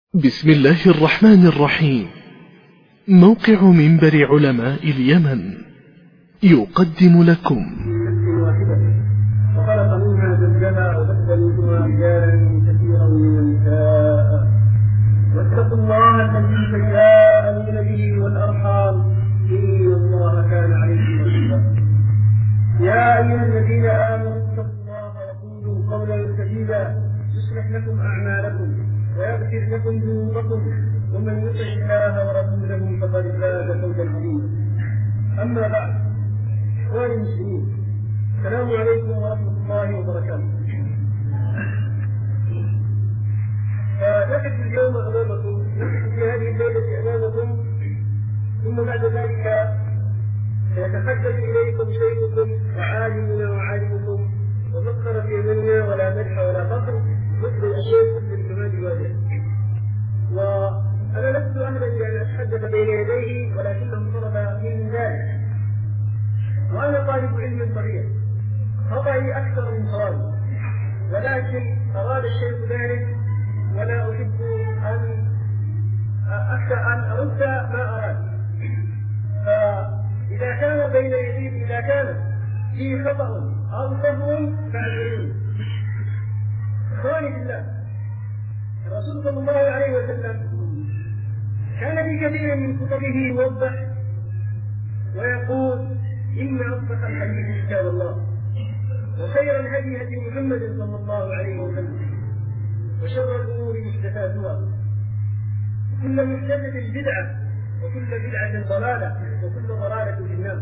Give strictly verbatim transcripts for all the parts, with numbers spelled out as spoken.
بسم الله الرحمن الرحيم. موقع منبر علماء اليمن يقدم لكم وخلق منها زوجها وبث منهما رجالا كثيرا ونساء واتقوا الله الذي تساءلون به والارحام ان الله كان عليكم رقيبا. يا ايها الذين امنوا اتقوا الله وقولوا قولا سديدا يصلح لكم اعمالكم ويغفر لكم ذنوبكم ومن يطع الله ورسوله فقد فاز فوزا عظيما. اما بعد، اخواني المسلمين، السلام عليكم ورحمه الله وبركاته. فنقف اليوم امامكم، نقف في هذه الليله امامكم، ثم بعد ذلك سيتحدث اليكم شيخكم وعالمنا وعالمكم ومسخر في يمنا ولا مدح ولا فخر مثل الشيخ ابن جمال واجد. وانا لست اهلا لان اتحدث بين يديه، ولكنه طلب مني ذلك، وانا طالب علم صغير، خطئي اكثر من صوابي، ولكن اراد الشيخ ذلك ولا احب ان اخشى ان ارد ما اراد. فاذا كان بين يديه، اذا كان في خطأ او سهو فاعذروني. اخواني بالله، الرسول صلى الله عليه وسلم كان في كثير من خطبه يوضح ويقول: ان اصدق الحديث كتاب الله، وخير الهدي هدي محمد صلى الله عليه وسلم، وشر الامور محدثاتها، وكل محدثه بدعه، وكل بدعه ضلاله، وكل ضلاله في النار.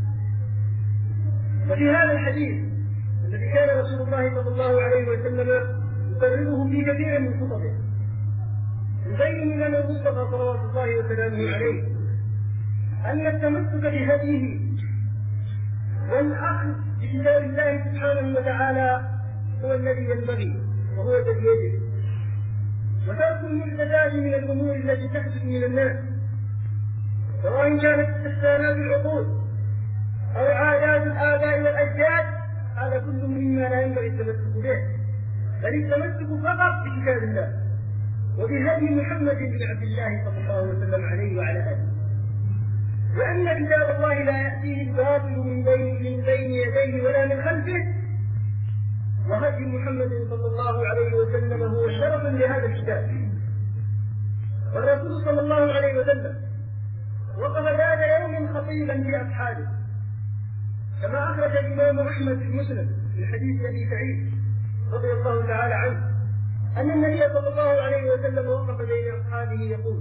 وفي هذا الحديث الذي كان رسول الله صلى الله عليه وسلم يكرره في كثير من خطبه يبين لنا المصطفى صلوات الله وسلامه عليه ان التمسك بهديه والاخذ بكتاب الله سبحانه وتعالى هو الذي ينبغي وهو الذي يجب، وترك المحدثات من الامور التي تحدث من الناس، سواء كانت استحسانات العقول او عادات الاباء والاجداد، هذا كله مما لا ينبغي التمسك به، بل التمسك فقط بكتاب الله وبهدي محمد بن عبد الله صلى الله وسلم عليه وعلى اله، وان كتاب الله لا ياتيه الباطل من بين من بين يديه ولا من خلفه، وهدي محمد صلى الله عليه وسلم هو شرف لهذا الكتاب. والرسول صلى الله عليه وسلم وقف ذات يوم خطيبا لاصحابه، كما اخرج الامام احمد في مسلم من حديث ابي سعيد رضي الله تعالى عنه ان النبي صلى الله عليه وسلم وقف بين اصحابه يقول: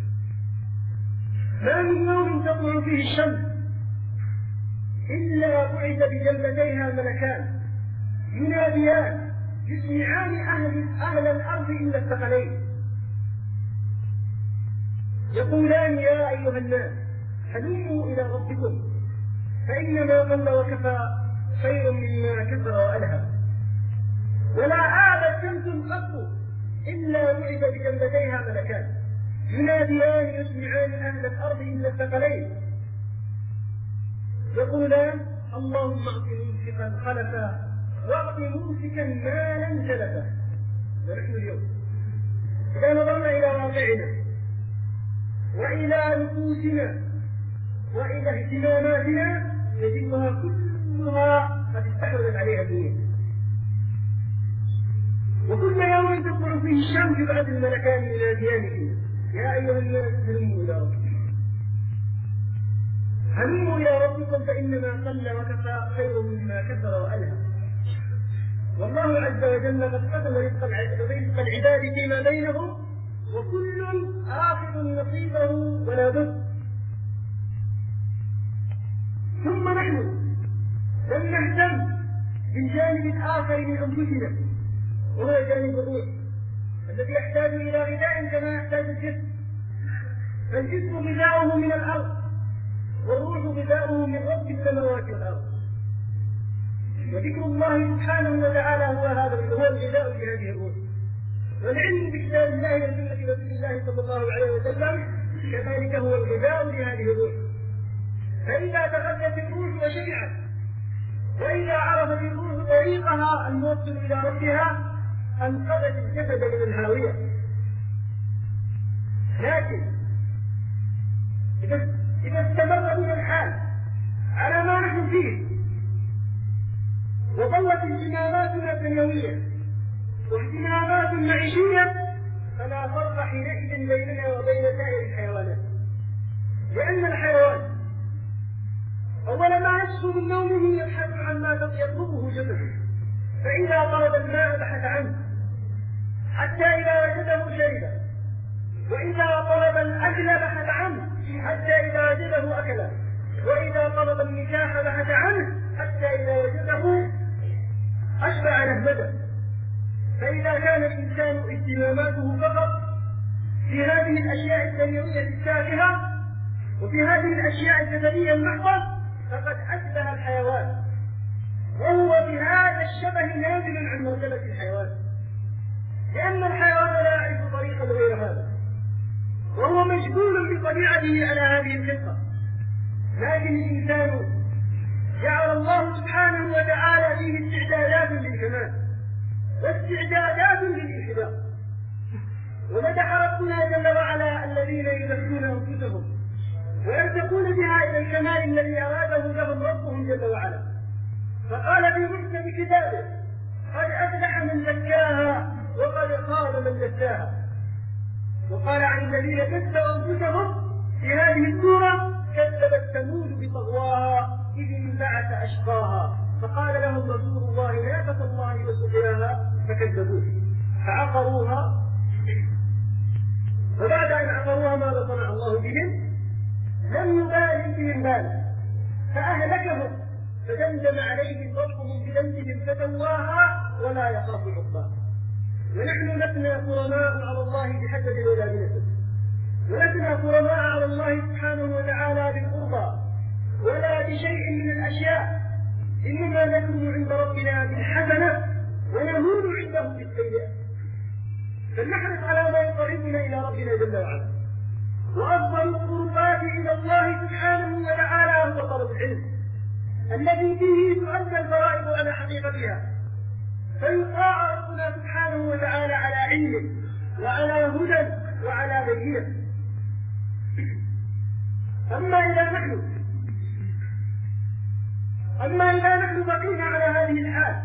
ما من يوم تطلع فيه الشمس الا بعث بجنبتيها ملكان يناديان يسمعان اهل اهل الارض الا الثقلين، يقولان: يا ايها الناس هلموا الى ربكم، فانما قل وكفى خير مما كثر والهى. ولا آبت شمس قط إلا بعث بجنبتيها ملكان يناديان يسمعان أهل الأرض إلا الثقلين، يقولان: اللهم أعط ممسكا خلفا واعط ممسكا مالا تلفا. ونحن اليوم إذا نظرنا إلى واقعنا وإلى نفوسنا وإلى اهتماماتنا نجدها كلها قد استحوذت عليها الدنيا، وكل يوم تطلع فيه الشمس بعد الملكان يناديان فيه: يا ايها الناس هلموا الى ربكم، هلموا الى ربكم فانما قل وكفى خير مما كثر والهى. والله عز وجل قد قسم رزق العباد فيما بينهم، وكل آخذ نصيبه ولا بد. ثم نحن لم نهتم بالجانب الاخر من انفسنا، وهو جانب الروح الذي يحتاج الى غذاء كما يحتاج الجسم، فالجسم غذاؤه من الارض، والروح غذاؤه من رب السماوات والارض. وذكر الله سبحانه وتعالى هو هذا هو الغذاء لهذه الروح، والعلم بكتاب الله وسنه رسول الله صلى الله عليه وسلم كذلك هو الغذاء لهذه الروح. فاذا تغذت الروح وشبعت، واذا عرفت الروح طريقها الموصل الى ربها، انقذت الجسد من الهاويه. لكن إذا إذا استمر بنا الحال على ما نحن فيه وظلت اهتماماتنا الدنيوية واهتمامات معيشية فلا فرق حينئذ بيننا وبين سائر الحيوانات، لأن الحيوان أول ما يصحو من نومه يبحث عن ما يطلبه جسده، فإذا طلب الماء بحث عنه حتى إذا وجده شربه، وإذا طلب الأكل بحث عنه حتى إذا وجده أكله، وإذا طلب النكاح بحث عنه حتى إذا وجده أشبع نهمته. فإذا كان الإنسان اهتماماته فقط في هذه الأشياء الدنيوية التافهة وفي هذه الأشياء الجسدية المحضة فقد أشبه الحيوان، وهو بهذا الشبه نازل عن مرتبة الحيوان، لأن الحيوان لا يعرف طريقا غير هذا، وهو مجبول بطبيعته على هذه الخطة. لكن الإنسان جعل الله سبحانه وتعالى فيه استعدادات للكمال واستعدادات للانحدار، ومدح ربنا جل وعلا الذين يزكون أنفسهم ويرتقون بها إلى الكمال الذي أراده لهم ربهم جل وعلا، فقال في محكم كتابه: قد أفلح من زكاها وقد خاب من دساها. وقال عن الذين كذبوا أنفسهم في هذه السورة: كذبت ثمود بطغواها إذ انبعث أشقاها فقال لهم رسول الله ناقة الله وسقياها فكذبوه فعقروها، وبعد أن عقروها ماذا صنع الله بهم؟ لم يبال بهم بالا فأهلكهم، فدمدم عليهم ربهم بذنبهم فسواها ولا يخاف عقباها. ونحن لسنا كرماء على الله بحسب ولا بنسب، ولسنا كرماء على الله سبحانه وتعالى بالقربى ولا بشيء من الأشياء، إنما نكون عند ربنا بالحسنة ونهون عنده بالسيئة، فلنحرص على ما يقربنا إلى ربنا جل وعلا. وأفضل القربات إلى الله سبحانه وتعالى هو طلب العلم الذي فيه تؤدى الفرائض على حقيقتها، فيطاع ربنا سبحانه وتعالى على علمه وعلى هدى وعلى بينة. أما إذا نحن أما إذا نحن بقينا على هذه الحال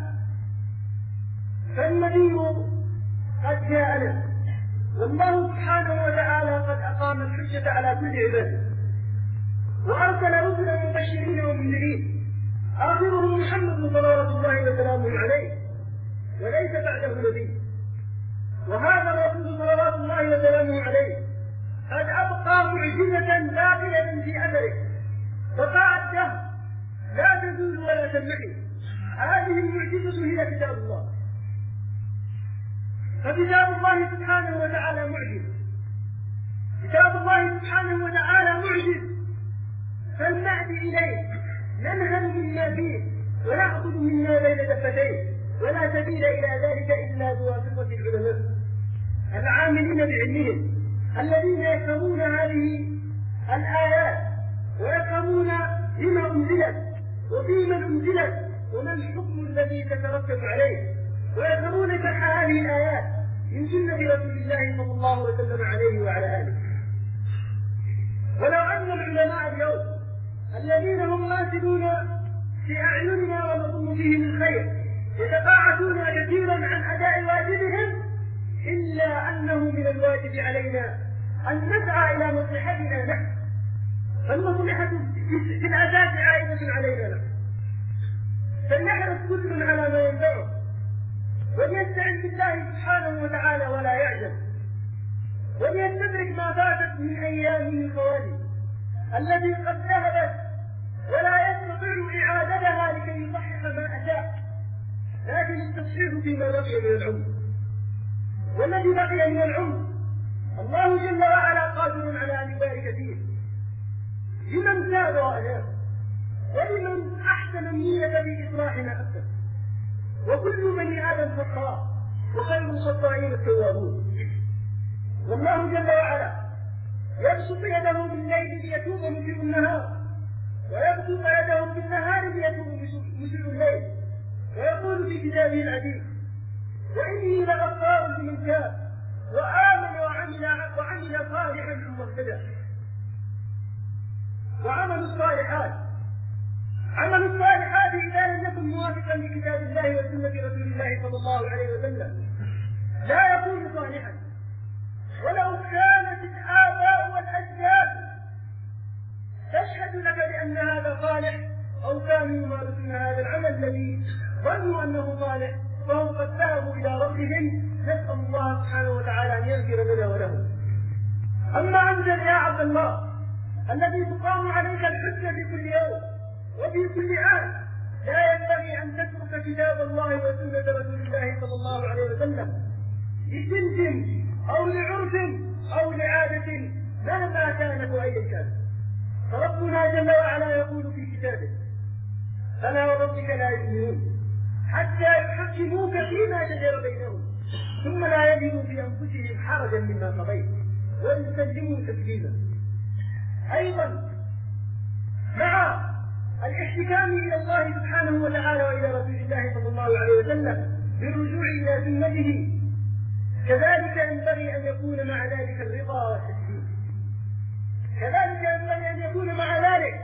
فالنذير قد جاءنا، والله سبحانه وتعالى قد أقام الحجة على كل عباده وأرسل رسلا مبشرين ومنذرين، آخرهم محمد صلوات الله وسلامه عليه وليس بعده نبي. وهذا الرسول صلوات الله وسلامه عليه قد أبقى معجزة باقية في أثره بقاء الدهر لا تزول ولا تنمحي. هذه المعجزة هي كتاب الله، فكتاب الله سبحانه وتعالى معجز، كتاب الله سبحانه وتعالى معجز، فلنأتي إليه ننهل مما فيه ونأخذ مما بين دفتيه، ولا سبيل إلى ذلك إلا بواسطة العلماء العاملين بعلمهم الذين يفهمون هذه الآيات ويفهمون لما أنزلت وفيما أنزلت وما الحكم الذي تترتب عليه، ويفهمون شرح هذه الآيات من سنة رسول الله صلى الله وسلم عليه وعلى آله. ولو أن العلماء اليوم الذين هم ماثلون في أعيننا ونظن فيهم الخير يتقاعسون كثيرا عن أداء واجبهم، إلا أنه من الواجب علينا أن نسعى إلى مصلحتنا نحن، فالمصلحة في الأساس عائدة علينا نحن، فلنحرص كل على ما ينفعه وليستعن بالله سبحانه وتعالى ولا يعجز، وليستدرك ما فاتت من أيامه الفوائد التي قد ذهبت ولا يستطيع إعادتها لكي يصحح ما أساء، لكن التصحيح فيما بقي من العمر، والذي بقي من العمر الله جل وعلا قادر على أن يبارك فيه لمن تاب وأناب ولمن أحسن النية في إصلاح ما أفسد، وكل بني آدم خطاء وخير الخطائين التوابون. والله جل وعلا يبسط يده بالليل ليتوب مسيء النهار، ويبسط يده بالنهار ليتوب مسيء الليل، ويقول في كتابه العزيز: وإني لغفار لمن تاب وآمن وعمل وعمل صالحا لكتاب الله وسنة رسول الله صلى الله عليه وسلم لا يكون صالحا، ولو كانت الآباء والأجداد تشهد لك بأن هذا صالح أو كانوا يمارسون هذا العمل الذي ظنوا أنه صالح فهم قد ذهبوا إلى ربهم، نسأل الله سبحانه وتعالى أن يغفر لنا ولهم. أما أنت يا عبد الله الذي تقام عليك الحجة في كل يوم وفي كل آن، لا ينبغي أن تترك كتاب الله وسنة رسول الله صلى الله عليه وسلم لسلك أو لعرف أو لعادة مهما كانت وأيا كانت. فربنا جل وعلا يقول في كتابه: فلا وربك لا يؤمنون حتى يحكموك فيما شجر بينهم ثم لا يجدوا في أنفسهم حرجا مما قضيت ويسلموا تسليما. أيضا مع الاحتكام إلى الله سبحانه وتعالى وإلى رسول الله صلى الله عليه وسلم بالرجوع إلى سنته، كذلك ينبغي أن يكون مع ذلك الرضا والتسليم. كذلك ينبغي أن يكون مع ذلك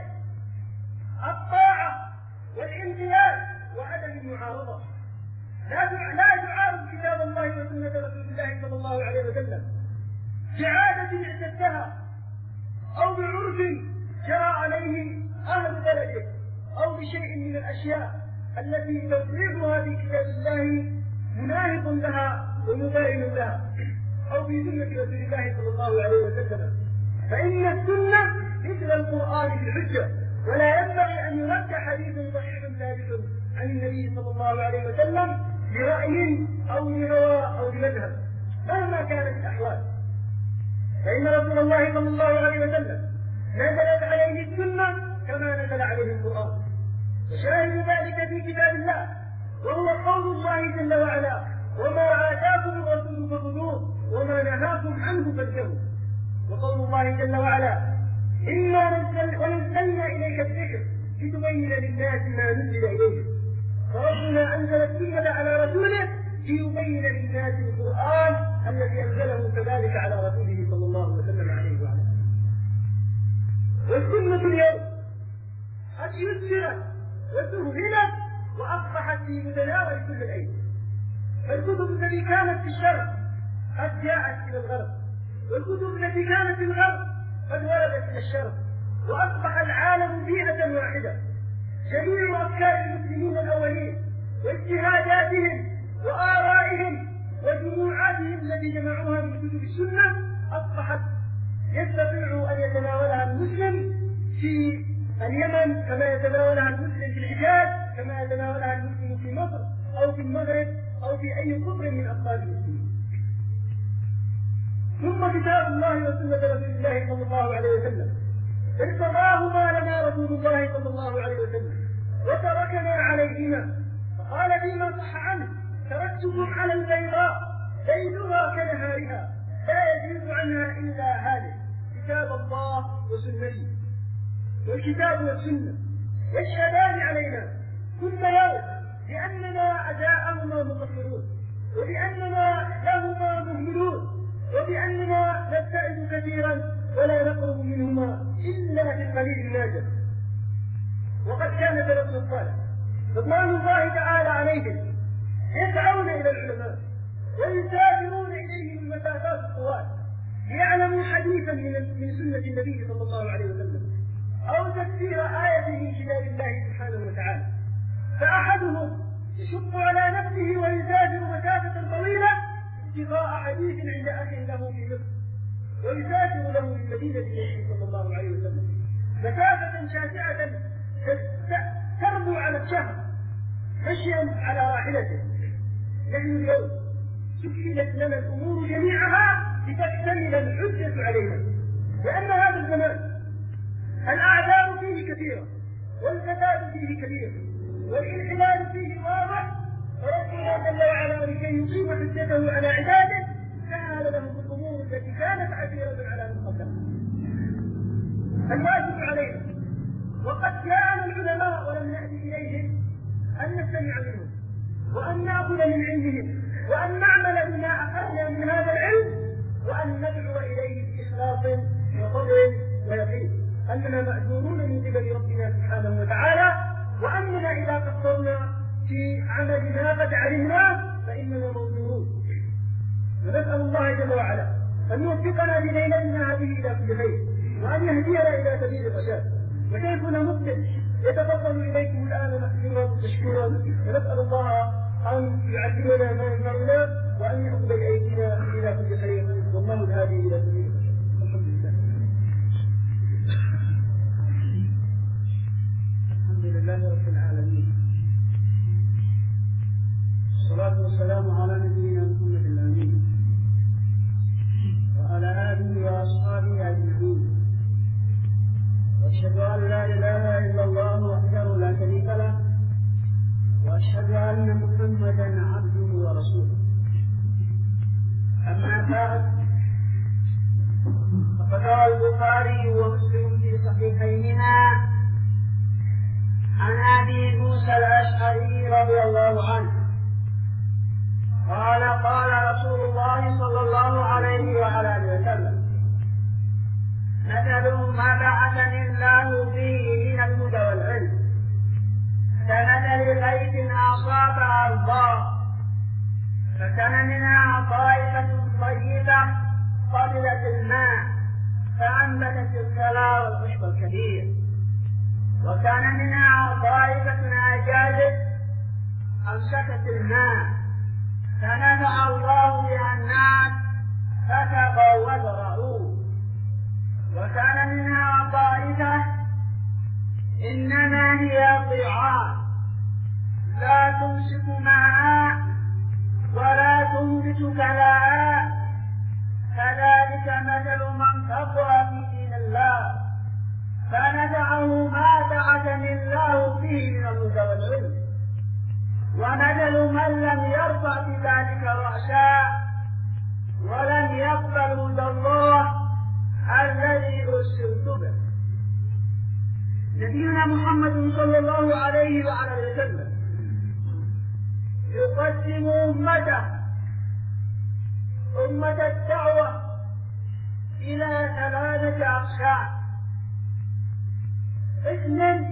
الطاعة والامتثال وعدم المعارضة. لا لا تعارض كتاب الله وسنة رسول الله صلى الله عليه وسلم بعادة اعتدتها أو بعرف جرى عليه أهل بلده أو بشيء من الأشياء التي تصريحها في كتاب الله مناهض لها ومباين لها أو في سنة رسول الله صلى الله عليه وسلم، فإن السنة مثل القرآن في الحجة، ولا ينبغي أن يرد حديث صحيح ثابت عن النبي صلى الله عليه وسلم برأي أو لهوى أو لمذهب مهما كانت الأحوال، فإن رسول الله صلى الله عليه وسلم نزلت عليه السنة كما نزل عليه القرآن، وشاهد ذلك في كتاب الله وهو قول الله جل وعلا: وما آتاكم الرسول فخذوه وما نهاكم عنه فانتهوا. وقول الله جل وعلا: إنا نزل ونزلنا إليك الذكر لتبين للناس ما نزل إليهم. فربنا أنزل السنة على رسوله ليبين للناس القرآن الذي أنزله كذلك على رسوله صلى الله وسلم عليه وعلى آله. والسنة اليوم قد يسرت وسهلت وأصبحت في متناول كل الأيدي، فالكتب التي كانت في الشرق قد جاءت إلى الغرب، والكتب التي كانت في الغرب قد وردت إلى الشرق، وأصبح العالم بيئة واحدة. جميع أفكار المسلمين الأولين واجتهاداتهم وآرائهم وجموعاتهم التي جمعوها من كتب السنة أصبحت يستطيع أن يتناولها المسلم في اليمن كما يتناولها المسلم في الحجاز، كما يتناولها المسلم في مصر أو في المغرب أو في أي قطر من أقطار المسلمين. ثم كتاب الله وسنة رسول الله صلى الله عليه وسلم ارتضاهما لنا رسول الله صلى الله عليه وسلم وتركنا عليهما، فقال فيما صح عنه: تركتكم على البيضاء ليلها كنهارها لا يزيد عنها إلا هالك. كتاب الله وسنته، والكتاب والسنة يشهدان علينا كل يوم بأننا أداءهما مقصرون، وبأننا لهما مهملون، وبأننا نبتعد كثيرا ولا نقرب منهما إلا في القليل النادر. وقد كان سلفنا الصالح رضوان الله تعالى عليهم يسعون إلى العلماء ويسافرون إليهم المسافات الطوال ليعلموا حديثا من سنة النبي صلى الله عليه وسلم أو تفسير آية من كتاب الله سبحانه وتعالى. فأحدهم يشق على نفسه ويسافر مسافة طويلة ابتغاء حديث عند أخ له في مصر، ويسافر له من مدينة النبي صلى الله عليه وسلم مسافة شاسعة تربو على الشهر مشيا على راحلته. نحن اليوم سهلت لنا الأمور جميعها لتكتمل الحجة علينا، لأن هذا الزمان الأعذار فيه كثيرة والفساد فيه كبير والانحلال فيه واضح، فربنا جل وعلا لكي يقيم حجته على عباده سهل لهم الأمور التي كانت عسيرة على من قبلهم. الواجب علينا وقد جاءنا العلماء ولم نأتي إليهم أن نستمع منهم وأن نأخذ من علمهم وأن نعمل بما أخذنا من هذا العلم وأن ندعو إليه بإخلاص وصبر ويقين أننا مأجورون من قبل ربنا سبحانه وتعالى، وأننا إذا قصرنا في قد علمناه فإننا موجودون. ونسأل الله جل وعلا أن يوفقنا بليلتنا هذه إلى كل خير، وأن يهدينا إلى سبيل الرشاد. وشيخنا مقبل يتفضل إليكم الآن مأجورا مشكورا، ونسأل الله أن يعلمنا ما ينفعنا وأن يأخذ بأيدينا إلى كل خير، والله الهادي إلى سبيل الرشاد. الحمد لله. الحمد لله رب العالمين، والصلاة والسلام على نبينا محمد الأمين وعلى آله وأصحابه أجمعين. وأشهد أن لا إله إلا الله وحده لا شريك له، وأشهد أن محمدا عبده ورسوله. أما بعد، فقد روى البخاري ومسلم في صحيحيهما عن أبي موسى الأشعري رضي الله عنه قال قال رسول الله صلى الله عليه وعلى آله وسلم: مثل ما بعثني الله فيه من الهدى والعلم كمثل غيث أصاب أرضا فكان منها طائفة طيبة قبلت الماء فأنبتت الكلى والعشب الكبير، وكان منها طائفة أجادت أمسكت الماء فنفع الله بها الناس فسقوا وزرعوا. وكان منها طائفة إنما هي ضيعان لا تمسك ماء ولا تنبت كلاء، كذلك مثل من كفر في دين الله فنفعه ما بعثني الله فيه من الهدى والعلم، ومثل من لم يرفع بذلك رأسا ولم يقبل هدى الله الذي أرسلت به. نبينا محمد صلى الله عليه وعلى وسلم يقدم أمته أمة الدعوة إلى ثلاثة أقسام: قسم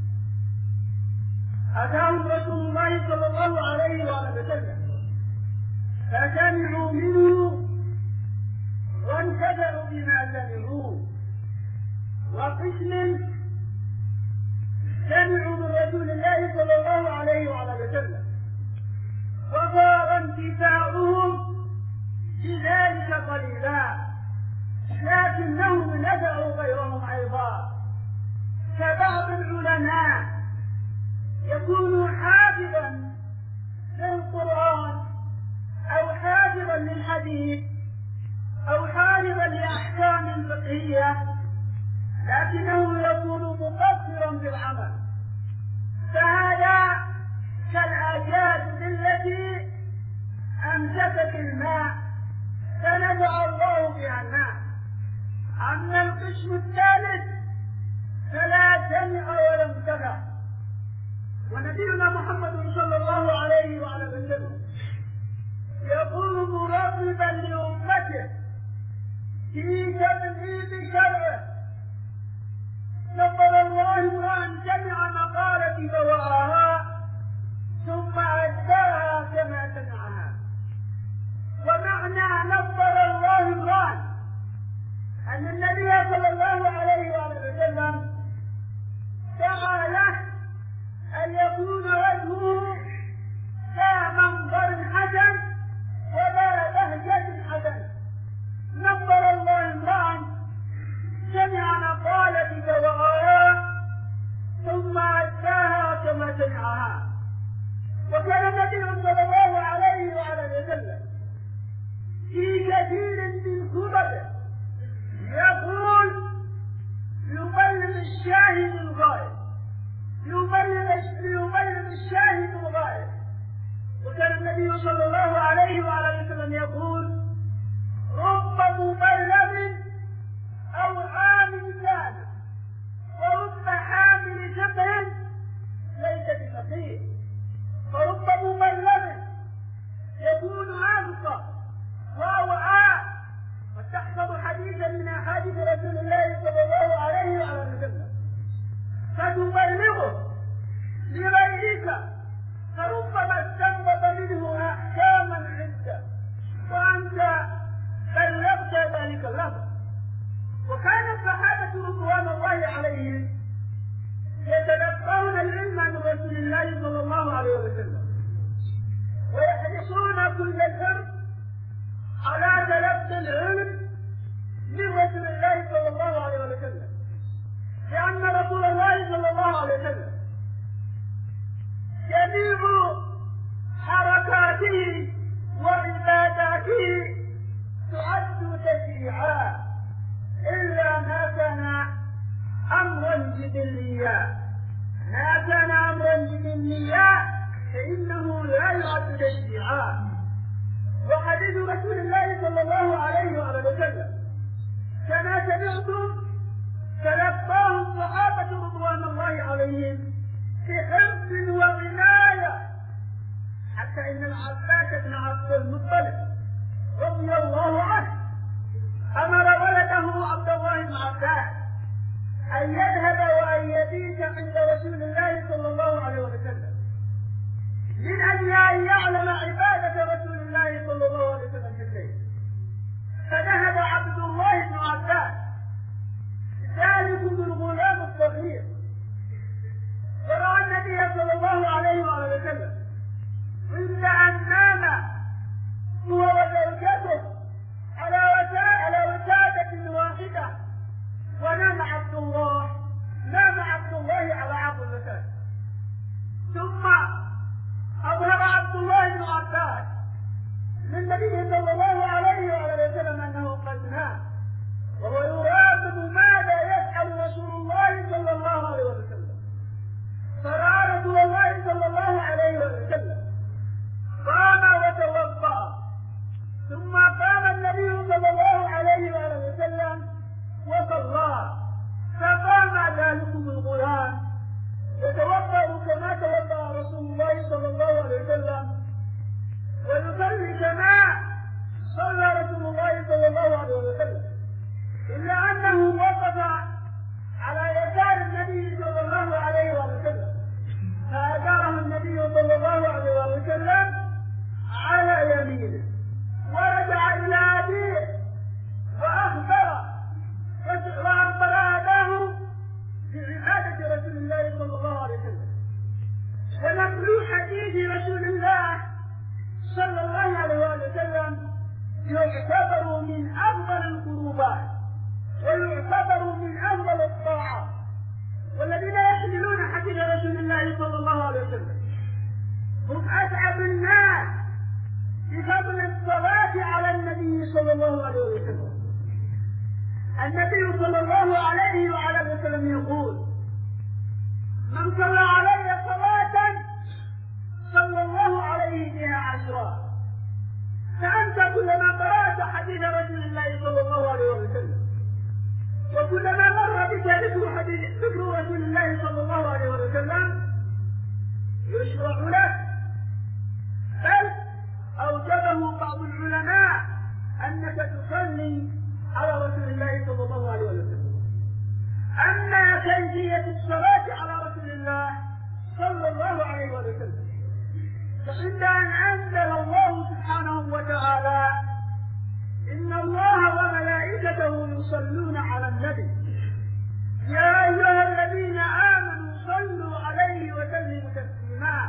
أتاهم رسول الله صلى الله عليه وآله وسلم فسمعوا منه وانتفعوا بما سمعوا، وقسم سمعوا من رسول الله صلى الله عليه وآله وسلم وصار انتفاعهم بذلك قليلا، لكنهم نفعوا غيرهم أيضا. كبعض العلماء يكون حافظا للقرآن أو حافظا للحديث أو حافظا لأحكام فقهية، لكنه يكون مقصرا بالعمل، فهذا كالأجاد التي أمسكت الماء فنفع الله بها الناس. أما القسم الثالث فلا سمع ولا انتفع. ونبينا محمد صلى الله عليه وعلى وسلم يقول مراقبا لأمته في تبليغ شرعه: نظر الله امرأ سمع مقالتي فوعاها ثم أداها كما سمعها. ومعنى نظر الله امرأ أن النبي صلى الله عليه وسلم دعا له أن يكون وجهه لا منظر حسن ولا بهجة حسن. نظر الله امرأ سمع مقالتي فوعاها ثم أداها كما سمعها. وكان النبي صلى الله عليه وسلم في كثير من خطبه عليهم يتلقون العلم من رسول الله صلى الله عليه وسلم، ويحرصون كل الحرص على تلقي العلم من رسول الله صلى الله عليه وسلم، لأن رسول الله صلى الله عليه وسلم جميع حركاته وعباداته تعد تشريعا إلا ما كان أمرا جبليا. ما كان أمرا جبليا فإنه لا يعد تشريعا. وحديث رسول الله صلى الله عليه وسلم كما سمعتم تلقاه الصحابة رضوان الله عليهم بحرص وعناية، حتى إن العباس بن عبد المطلب رضي الله عنه أمر ولده عبد الله بن عباس أن يذهب وأن يبيت عند رسول الله صلى الله عليه وسلم من أجل أن يعلم عبادة رسول الله صلى الله عليه وسلم في الليل. فذهب عبد الله بن عباس ذلك الغلام الصغير ورأى النبي صلى الله عليه وسلم عند أن نام هو وزوجته على على وسادة واحدة، ونام عبد الله نام عبد الله على عرض الوسادة. ثم أظهر عبد الله بن عباس للنبي صلى الله عليه وسلم أنه قد نام، وهو يراقب ماذا يفعل رسول الله صلى الله عليه وسلم. فرأى رسول الله صلى الله عليه وسلم قام وتوضأ، ثم قام النبي صلى الله عليه وسلم وصلى، فقام ذلكم الغلام يتوضأ كما توضأ رسول الله صلى الله عليه وسلم، ويصلي كما صلى رسول الله صلى الله عليه وسلم، إلا أنه وقف على يسار النبي صلى الله عليه وسلم، فأجاره النبي صلى الله عليه وسلم على يمينه، ورجع إلى أبيه وأخبر وأخبر أباه بعبادة رسول الله صلى الله عليه وسلم. ونقل حديث رسول الله صلى الله عليه وسلم يعتبر من أفضل القربات ويعتبر من أفضل الطاعات، والذين يحملون حديث رسول الله صلى الله عليه وسلم هم أسعد الناس بفضل الصلاة على النبي صلى الله عليه وسلم. النبي صلى الله عليه وعلى وسلم يقول: من صلى علي صلاة صلى الله عليه بها عشرا. فأنت كلما قرأت حديث رسول الله صلى الله عليه وسلم وكلما مر بك ذكر حديث ذكر رسول الله صلى الله عليه وسلم يشرع لك، بل أوجبه بعض العلماء أنك تصلي على رسول الله صلى الله عليه وسلم. أما كيفية الصلاة على رسول الله صلى الله عليه وسلم فعند أن أنزل الله سبحانه وتعالى: إن الله وملائكته يصلون على النبي يا أيها الذين آمنوا صلوا عليه وسلموا تسليما.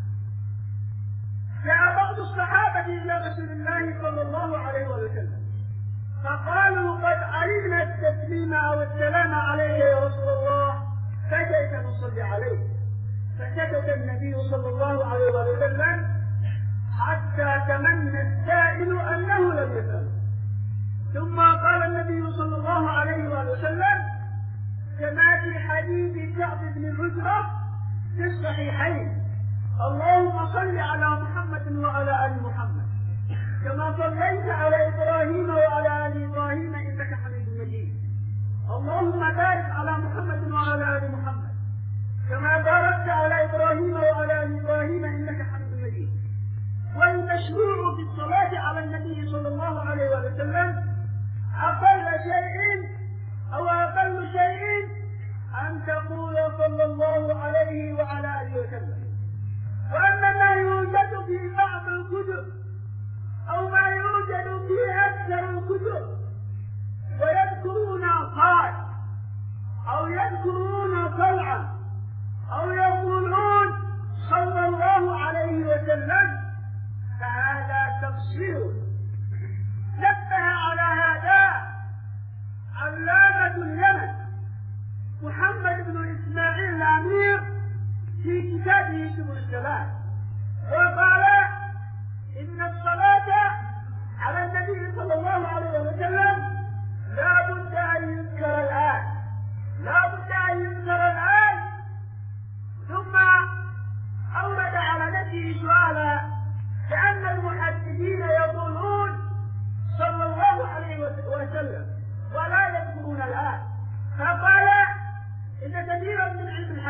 جاء بعض الصحابة إلى رسول الله صلى الله عليه وسلم فقالوا: قد علمنا التسليم أو السلام عليك يا رسول الله، فكيف نصلي عليه؟ فسكت النبي صلى الله عليه وسلم حتى تمنى السائل أنه لم يفعل. ثم قال النبي صلى الله عليه وسلم كما في حديث كعب بن العجرة في الصحيحين: اللهم صل على محمد وعلى آل محمد كما صليت على إبراهيم وعلى آل إبراهيم إنك حميد مجيد. اللهم بارك على محمد وعلى آل محمد كما باركت على إبراهيم وعلى آل إبراهيم إنك حميد مجيد. والمشروع في الصلاة على النبي صلى الله عليه وسلم أقل شيء أو أقل شيء أن تقول صلى الله عليه وعلى آله وسلم. وأما ما يوجد في بعض الكتب أو ما يوجد في أكثر الكتب ويذكرون قال أو يذكرون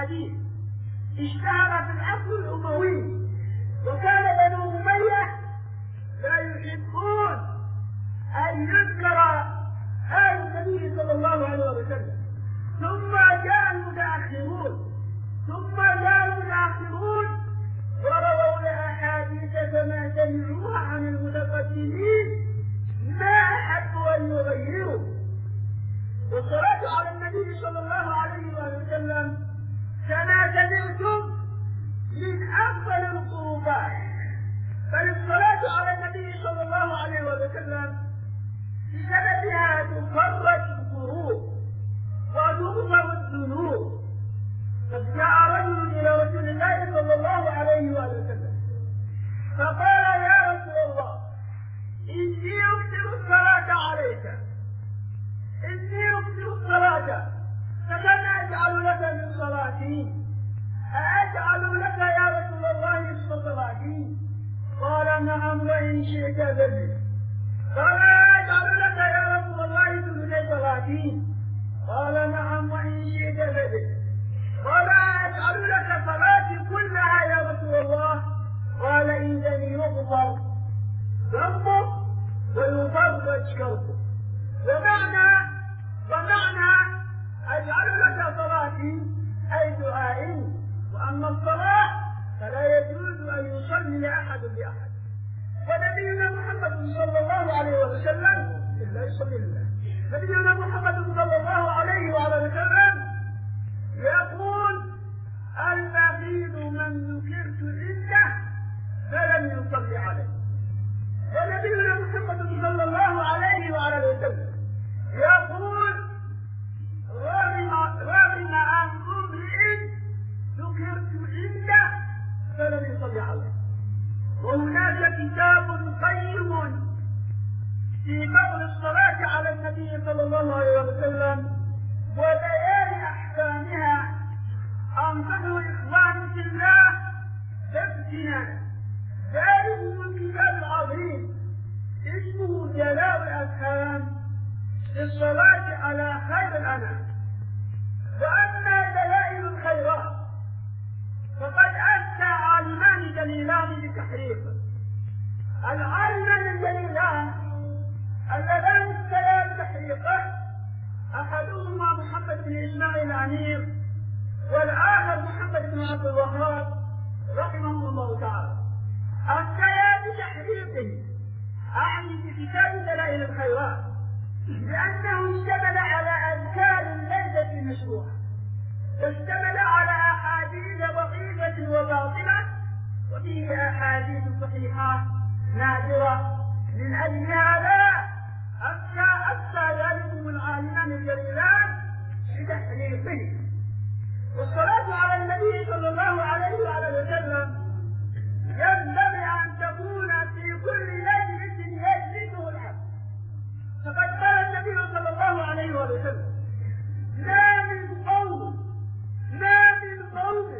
الحديث اشتهر في العصر الأموي، وكان بنو أمية لا يحبون أن يذكر آل النبي صلى الله عليه وسلم. ثم جاء المتأخرون ثم جاء المتأخرون ورووا الأحاديث كما سمعوها عن المتقدمين ما أحبوا أن يغيروا. والصلاة على النبي صلى الله عليه وسلم كما سمعتم من أفضل القربات، بل الصلاة على النبي صلى الله عليه وسلم بسببها تفرج القلوب وتغفر الذنوب. قد جاء رجل إلى رسول الله صلى الله عليه وسلم فقال: يا رسول الله، إني أكثر الصلاة عليك إني أكثر الصلاة فكم أجعل لك من صلاتي؟ أأجعل لك يا رسول الله نصف صلاتي؟ قال: نعم، وإن شئت فزد. قال: أجعل لك يا رسول الله ثلث صلاتي؟ قال: نعم، وإن شئت فزد. قال: أجعل لك صلاتي كلها يا رسول الله؟ قال: إذا يغفر ذنبك ويفرج كربك. ومعنى ومعنى أجعل لك صلاتي أي دعائي، وأما الصلاة فلا يجوز أن يصلي أحد لأحد. ونبينا محمد صلى الله عليه وسلم إلا يصلي لله. نبينا محمد صلى الله عليه وسلم يقول: البغيض من ذكرت عنده فلم يصلي عليه. ونبينا محمد صلى الله عليه وسلم يقول: رغم عن امرئ ذكرت عنده فلم يصلي عليه. وهناك كتاب قيم في فضل الصلاة على النبي صلى الله عليه وسلم وبيان أحكامها، أنصح إخواني في الله تفتنا. ذلك الكتاب العظيم اسمه جلاء الأفهام في الصلاة على خير الأنام. وأما دلائل الخيرات فقد أفتى عالمان جليلان بتحريفه. العالمان الجليلان اللذان استيان تحريقه أحدهما محمد بن إسماعيل الأمير، والآخر محمد بن عبد الوهاب رحمه الله تعالى. استيان بتحريقه أعني في كتاب دلائل الخيرات، لأنه اشتمل على أذكار ليست مشروعة، واشتمل على أحاديث ضعيفة وباطلة، وفيه أحاديث صحيحة نادرة. من أجل هذا أفتى أفتى ذلكم العالمان الجليلان بتحريفه. والصلاة على النبي صلى الله عليه وسلم ينبغي أن تكون في كل مجلس يجلسه العبد. فقد قال النبي صلى الله عليه وسلم: ما من قوم ما من قوم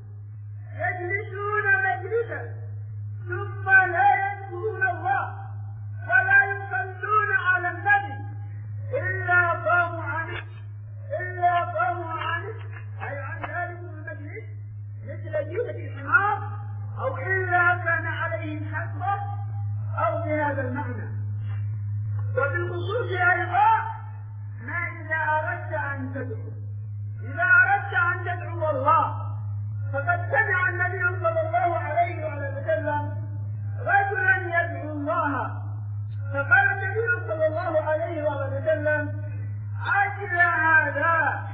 يجلسون مجلسا ثم لا يذكرون الله ولا يصلون على النبي إلا قاموا عنه إلا قاموا عنه أي عن ذلك المجلس مثل جيلة الحمار، أو إلا كان عليهم حسرة، أو بهذا المعنى. وبالخصوص أيضا ما إذا أردت أن تدعو إذا أردت أن تدعو الله، فقد سمع النبي صلى الله عليه وسلم رجلا يدعو الله، فقال النبي صلى الله عليه وسلم: عجل هذا،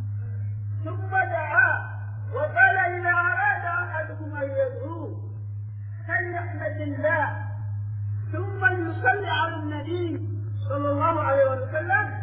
ثم دعا وقال: إذا أراد أحدكم أن يدعو فليحمد الله ثم يصلي على النبي صلى الله عليه وسلم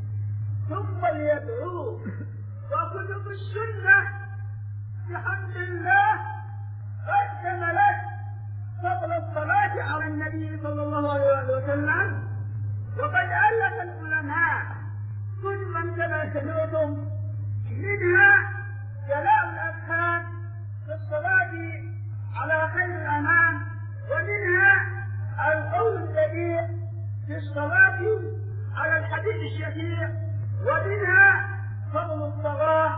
ثم ليدعو. وكتب السنة بحمد الله قد شملت فضل الصلاة على النبي صلى الله عليه وسلم، وقد ألف العلماء كتبا كما سمعتم، منها جلاء الأفهام في الصلاة على خير الأنام، ومنها القول البديع في الصلاة على الحديث الشفيع، ومنها فضل الصلاة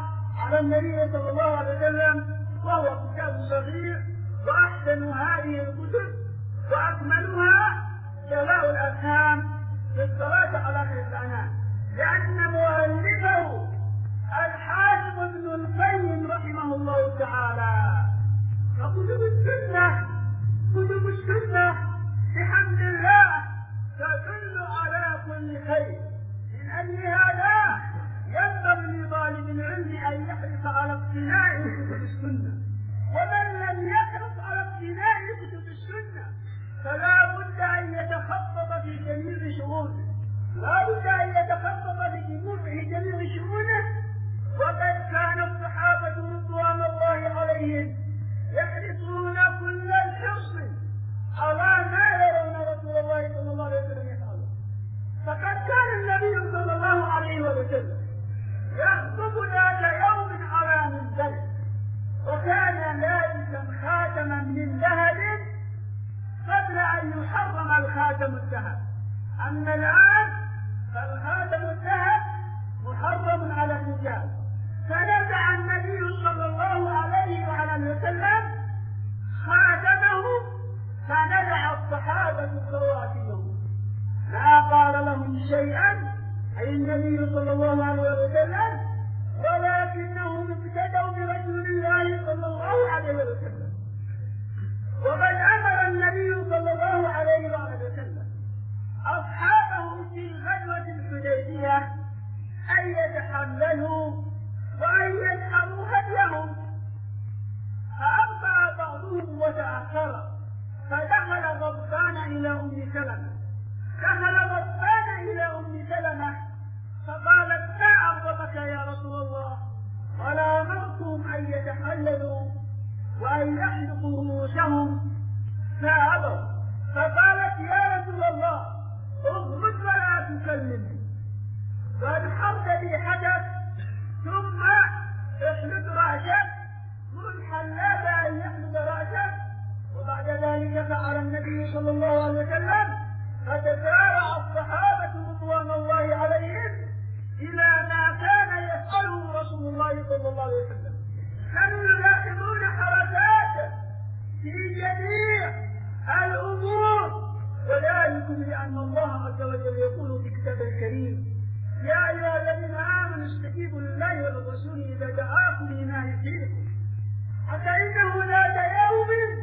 على النبي صلى الله عليه وسلم، وهو كتاب صغير، وأحسن هذه الكتب وأكملها جلاء الأفهام في الصلاة على خير الأنام، لأن مؤلفه الحافظ ابن القيم رحمه الله تعالى. فكتب السنة كتب السنة بحمد الله تدل على كل خير. من أجل هذا ينبغي لطالب العلم أن يحرص على اقتناء كتب السنة، ومن لم يحرص على اقتناء كتب السنة فلا بد أن يتخطط في جميع شؤونه، لا بد أن يتخطط في جميع شؤونه. وقد كان الصحابة رضوان الله عليهم يحرصون كل الحرص على ما يرون رسول الله صلى الله عليه وسلم يفعله. فقد كان النبي صلى الله عليه وسلم يخطب ذات يوم على منبر، وكان لابسا خاتما من ذهب قبل أن يحرم الخاتم الذهب. أما الآن فالخاتم الذهب محرم على الرجال، فنزع النبي صلى الله عليه وعلى وسلم خاتمه، فنزع الصحابة خواتمهم، ما قال لهم شيئا أي النبي صلى الله عليه وسلم، ولكنهم ابتدوا برسول الله صلى الله عليه وسلم. وقد أمر النبي صلى الله عليه وسلم أصحابه في غزوة الحديبية أن يتحللوا وأن ينحروا هديهم، فأبطأ بعضهم وتأخر، فدخل غضبان إلى أم سلمة دخل غضبان إلى أم سلمة فقالت: ما أغضبك يا رسول الله؟ ولا أمرتهم أن يتحللوا وأن يحلقوا رؤوسهم فأبوا. فقالت: يا رسول الله اغضب ولا تكلمني، وانحرت بي حدث، ثم احلق رأسك، قل حلاب أن يحلق رأسك. وبعد ذلك فعل النبي صلى الله عليه وسلم، فتسارع الصحابة رضوان الله عليهم إلى ما كان يفعله رسول الله صلى الله عليه وسلم. كانوا يلاحظون حركاته في جميع الأمور، وذلك لأن الله عز وجل يقول في كتابه الكريم: يا أيها الذين آمنوا استجيبوا لله وللرسول إذا دعاكم لما يحييكم. حتى إنه ذات يوم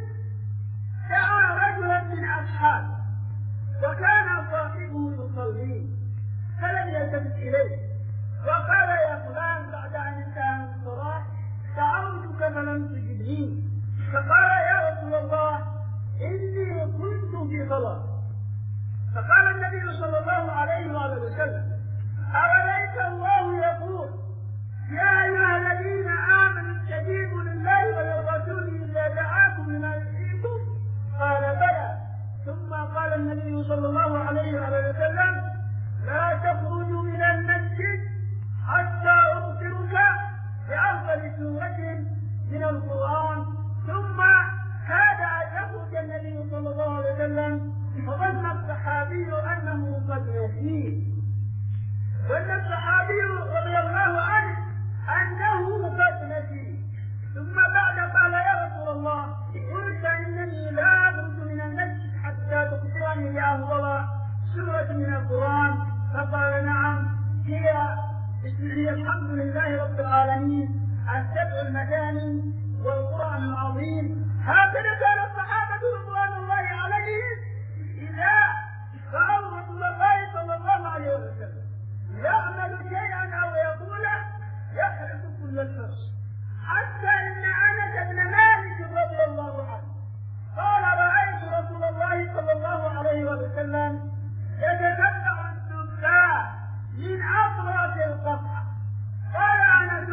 دعا رجلا من أصحابه وكان صاحبه يصلي، فلم يلتفت إليه، وقال: يا فلان، بعد أن انتهى الصلاة دعوتك فلم تجبني. فقال: يا رسول الله إني كنت في صلاة. فقال النبي صلى الله عليه وسلم: أوليس الله يقول يا أيها الذين آمنوا استجيبوا لله وللرسول إذا دعاكم لما يحييكم؟ قال: بلى. ثم قال النبي صلى الله عليه وسلم: لا تخرجوا من المسجد حتى أخبرك بأفضل سورة من القرآن. ثم كاد أن يخرج النبي صلى الله عليه وسلم، فظن الصحابي أنه قد يحييه، ظن الصحابي رضي الله عنه أنه قد نسي. ثم بعد قال: يا رسول الله قلت إنني لا أخرج من المسجد حتى تخبرني بأفضل سورة من القرآن. فقال: نعم، هي هي الحمد لله رب العالمين، السبع المثاني والقرآن العظيم. هكذا كان الصحابة رضوان الله عليهم إذا رأوا رسول الله صلى الله عليه وسلم يعمل شيئا أو يقوله يحرص كل الحرص، حتى إن أنس بن مالك رضي الله عنه قال: رأيت رسول الله صلى الله عليه وسلم يتتبع السفهاء من أطراف القصعة. قال أنس: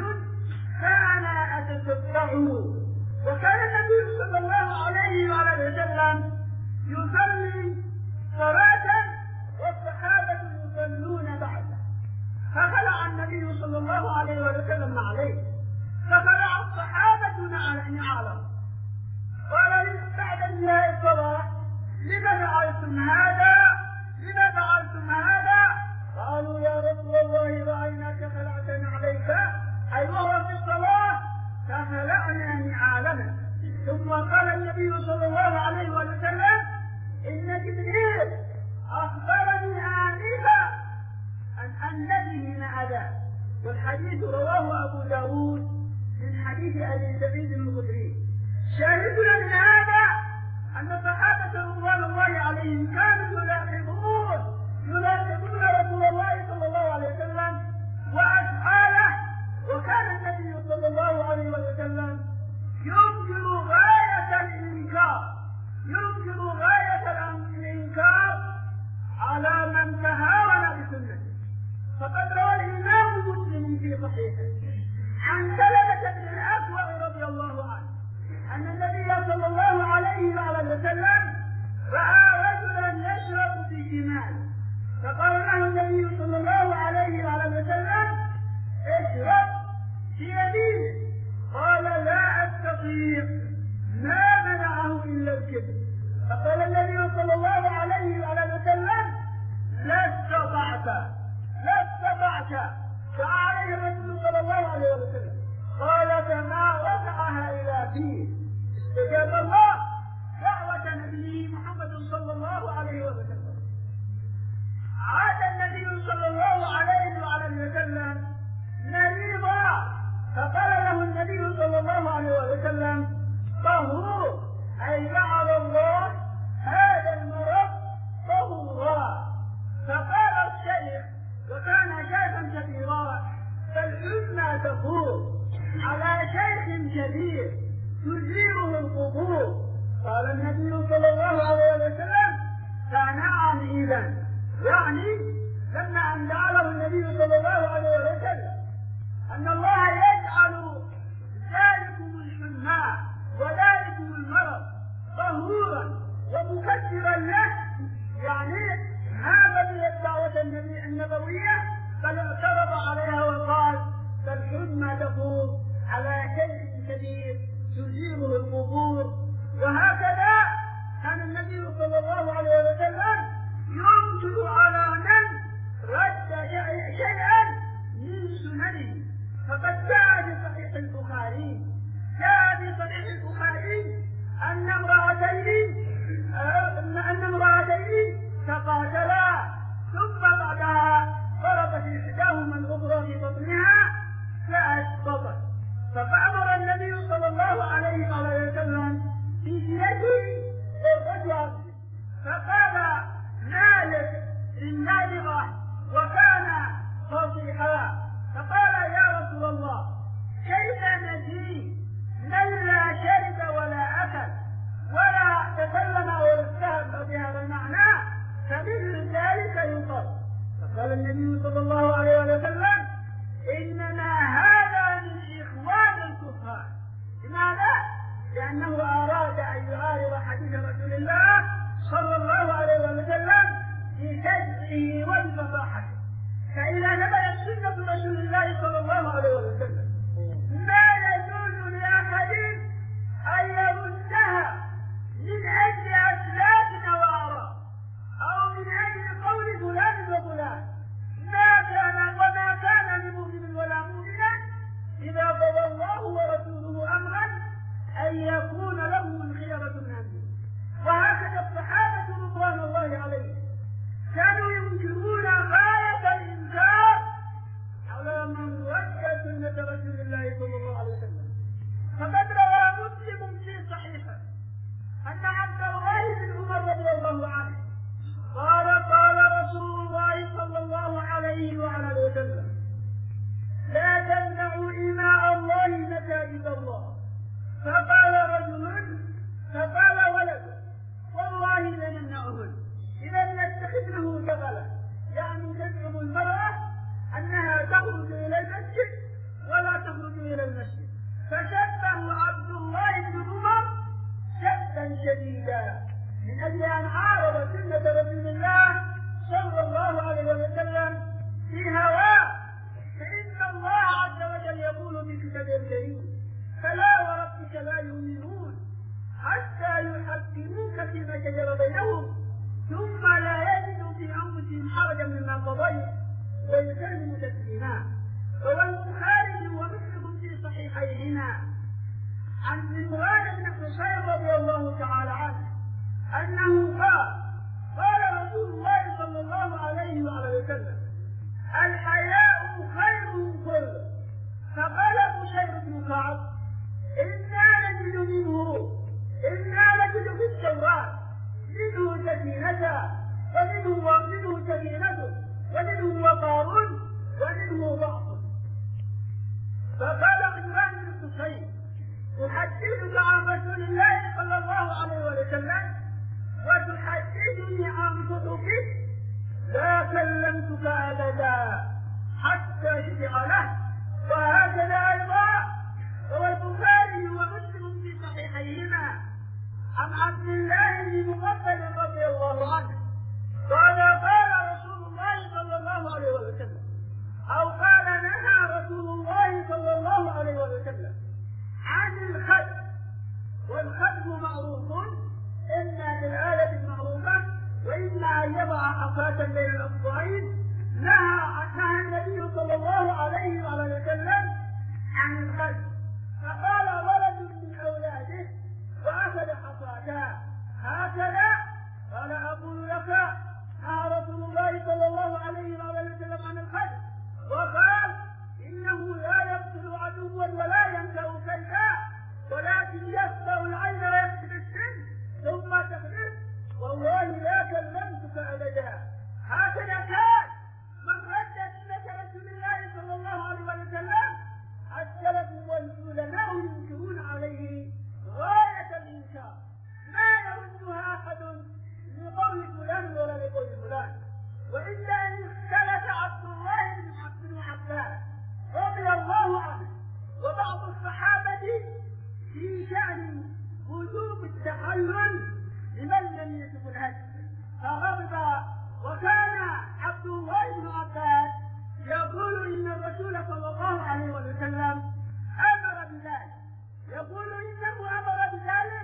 كان أتتبعه. وكان النبي صلى الله عليه وسلم يصلي صلاة والصحابة يصلون بعده، فخلع النبي صلى الله عليه وسلم عليه، فخلع الصحابة نعلم. قال: بعد انتهاء الصلاة لما فعلتم هذا؟ لما فعلتم هذا؟ قالوا: يا رسول الله رأيناك خلعتنا عليك، أي وهو في الصلاة الذي هنا أذى. والحديث رواه أبو داود من حديث أبي سعيد الخدري. شاهدنا من هذا أن الصحابة رضوان الله عليهم كانوا يلاحظون يلاحظون رسول الله صلى الله عليه وسلم وأفعاله، وكان النبي صلى الله عليه وسلم ينكر غاية الإنكار ينكر غاية الإنكار على من تهاون بسنته. فقد روى الإمام مسلم في صحيحه عن سلمة بن الأكوع رضي الله عنه أن النبي صلى الله عليه وعلى وسلم رأى رجلا يشرب في شماله، فقال له النبي صلى الله عليه وعلى وسلم: اشرب في يمينه. قال: لا أستطيع، ما منعه إلا الكبر. فقال النبي صلى الله عليه وعلى وسلم: لا استطعت لا استطعت فعليه الرسول صلى الله عليه وسلم. قال: فما رفعها إلى فيه. استجاب الله دعوة نبيه محمد صلى الله عليه وسلم. عاد النبي صلى الله عليه وعلى وسلم مريضا، فقال له النبي صلى الله عليه وسلم: طهور، أي جعل الله هذا المرض طهورا. فقال الشيخ وكان شيخا كبيرا: فالحزن تفور على شيخ كبير تزيله القبور. قال النبي صلى الله عليه وسلم: فنعم إذا، يعني لما أن جعله النبي صلى الله عليه وسلم أن الله يجعل ذلكم الحمى وذلكم المرض طهورا ومكسرا له، يعني هذا من الدعوة النبوية، بل اعترض عليها وقال: فالحمى تفور على شيء كبير تزيله القبور. وهكذا كان النبي صلى الله عليه وسلم ينكر على من رد شيئا من سننه. فقد جاء في صحيح البخاري جاء في صحيح البخاري أن امرأتين أن امرأتين تقاتلا، ثم بعدها ضربت إحداهما الأخرى في بطنها فأسقطت. فأمر النبي صلى الله عليه وسلم بيده الرجل، فقال مالك النابغة وكان فصيحا، فقال: يا رسول الله، كيف ندري من لا شرب ولا أكل ولا تكلم ولا استهزأ بهذا المعنى، فمثل ذلك يقال. فقال النبي صلى الله عليه وسلم: إنما هذا من إخوان الكفار. لماذا؟ لأنه أراد أن يعارض حديث رسول الله صلى الله عليه وسلم في كذبه وانفضاحته. فإذا نبلت سنة رسول الله صلى الله عليه وسلم ما يجوز لأحد أن يردها من أجل أسلاف وآراء أو من أجل قول فلان وفلان. ما كان وما كان لمؤمن ولا مؤمنة إذا قضى الله ورسوله أمرا أن يكون لهم الخيرة من أمره. وهكذا الصحابة رضوان الله عليهم كانوا ينكرون غاية الإنكار على من وسلم عن الخدم. والخدم معروف إما بالآلة المعروفة وإما أن يضع حصاة بين الأصبعين. نهى نهى النبي صلى الله عليه وسلم عن الخدم. فقال ولد من أولاده وأخذ حصاته هكذا، قال أقول لك نهى رسول الله صلى الله عليه وسلم عن الخدم، وقال إنه لا يقتل عدوا ولا ينكأ كيدا، ولكن يسبأ العين ويكسب السن ثم تخلف، والله لا كلمتك أبدا. هكذا كان من رد سنة رسول الله صلى الله عليه وسلم. السلف والعلماء ينكرون عليه غاية الإنكار، ما يردها أحد لقول فلان ولا لقول فلان. وإلا أن اختلف عبد الله بن عباس رضي الله عنه وبعض الصحابة في شأن وجوب التحلل لمن لم يشف الهدي، فغضب. وكان عبد الله بن عباس يقول إن الرسول صلى الله عليه وسلم أمر بذلك، يقول إنه أمر بذلك،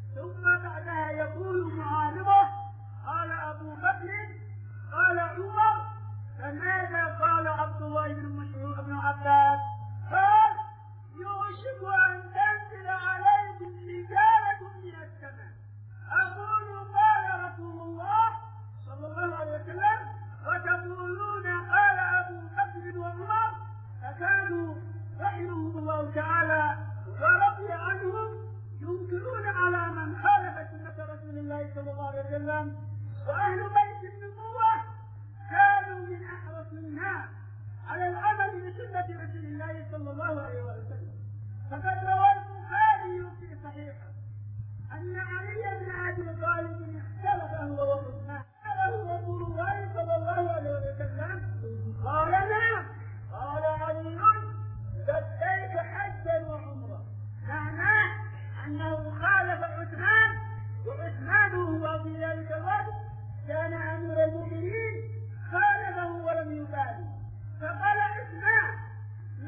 ثم بعدها يقول معارضه قال أبو بكر قال عمر، فماذا قال عبد الله بن مسعود بن عباس؟ قال يوشك أن تنزل عليكم حجارة من السماء. أقول قال رسول الله صلى الله عليه وسلم وتقولون قال أبو بكر وعمر، فكانوا رحمهم الله تعالى ورضي عنهم ينكرون على من خالف سنة رسول الله صلى الله عليه وسلم. وأهل بيت النبوة كانوا من أحرص الناس على العمل بسنة رسول الله صلى الله عليه وسلم. فقد روى البخاري في صحيحه أن علي بن أبي طالب اختلف هو وعثمان، قال رسول الله صلى الله عليه وسلم قال نعم، قال علي لبيك حجا وعمرة، معناه أنه خالف عثمان، وعثمان هو في ذلك الوقت كان أمير المؤمنين، خالفه ولم يبالي. فقال عثمان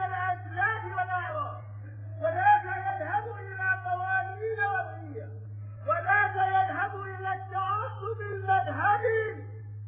إلى الأسلاك والأعراض، وذاك يذهب إلى قوانين وضعية، وذاك يذهب إلى التعصب المذهبي.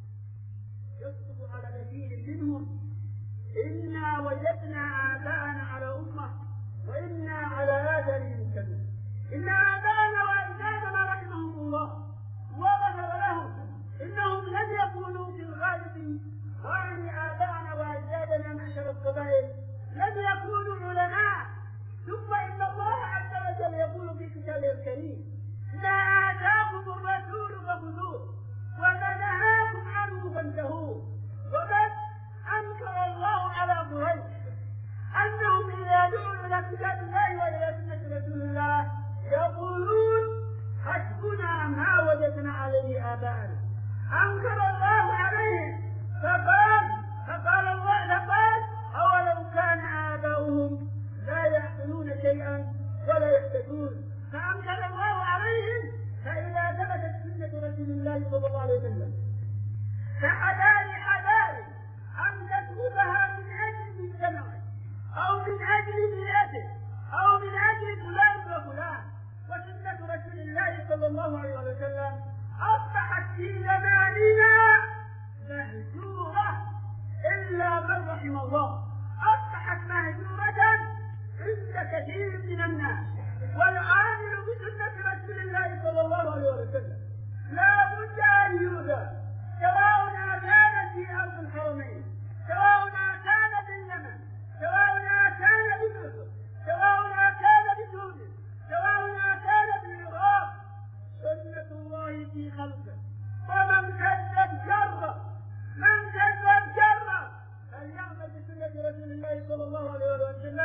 يكتب على كثير منهم: إنا وجدنا آباءنا على أمة وإنا على آثارهم مهتدون. إن آباءنا وأجدادنا رحمهم الله وغفر لهم، إنهم لم يكونوا في الغالب، وأعني آباءنا وأجدادنا معشر القبائل، لم يكونوا علماء. ثم إن الله عز وجل يقول في كتابه الكريم: ما آتاكم الرسول فخذوه وما نهاكم عنه فانتهوا. وقد أنكر الله على قريش أنهم إذا دعوا إلى كتاب الله وإلى سنة رسول الله يقولون: حسبنا ما وجدنا عليه آباءنا. أنكر الله عليهم فقال فقال الله فقال: أولو كان آباؤهم لا يعقلون شيئا ولا يهتدون. فأنكر الله عليهم. فإذا ثبتت سنة رسول الله صلى الله عليه وسلم فحذار حذار أن تتركها من أجل مجتمعك أو من أجل بيئتك أو من أجل فلان وفلان. وسنة رسول الله صلى الله عليه وسلم أصبحت في زماننا مهجورة إلا من رحم الله. أصبحت مهجورة عند كثير من الناس. والعامل بسنة رسول الله صلى الله عليه وسلم لا بد أن يوجد، سواء كان في أرض الحرمين، سواء كان باليمن، سواء كان بمصر، سواء كان بتونس، سواء كان بالعراق. سنة الله في خلقه. ومن كذب جرب، من كذب جرب. فليعمل بسنة رسول الله صلى الله عليه وسلم